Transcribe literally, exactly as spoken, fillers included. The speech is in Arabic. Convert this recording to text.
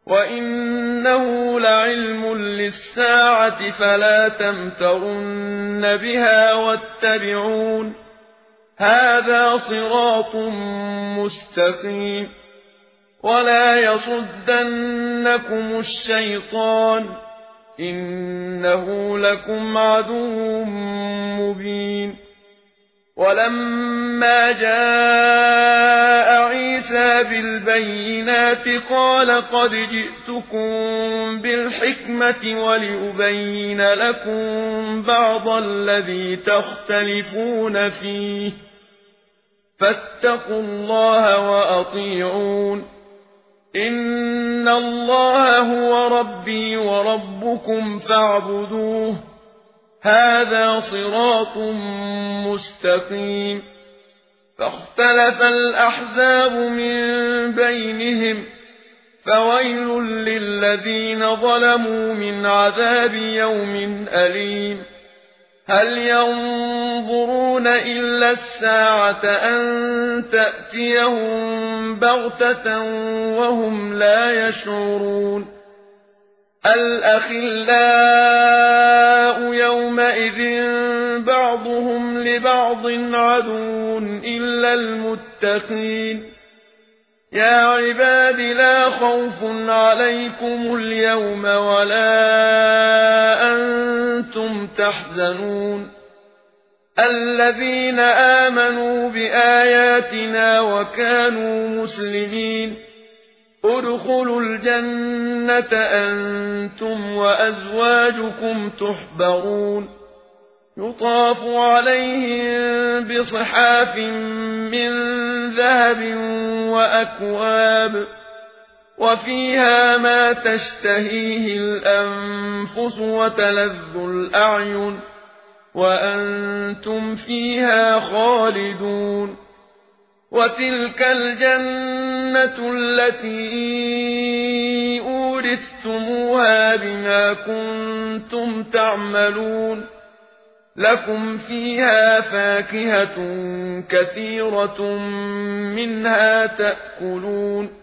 وإنه لعلم للساعة فلا تمترن بها واتبعون هذا صراط مستقيم ولا يصدنكم الشيطان إنه لكم عدو مبين ولما جاء عيسى بالبينات قال قد جئتكم بالحكمة ولأبين لكم بعض الذي تختلفون فيه فاتقوا الله وأطيعون إن الله هو ربي وربكم فاعبدوه هذا صراط مستقيم فاختلف الأحزاب من بينهم فويل للذين ظلموا من عذاب يوم أليم هل ينظرون إلا الساعة أن تأتيهم بغتة وهم لا يشعرون الأخلاء يومئذ بعضهم لبعض عدو إلا المتقين يا عباد لا خوف عليكم اليوم ولا أنتم تحزنون الذين آمنوا بآياتنا وكانوا مسلمين ادخلوا الجنة أنتم وأزواجكم تحبرون يطاف عليهم بصحاف من ذهب وأكواب وفيها ما تشتهيه الأنفس وتلذ الأعين وأنتم فيها خالدون وتلك الجنة التي أورثتموها بما كنتم تعملون لكم فيها فاكهة كثيرة منها تأكلون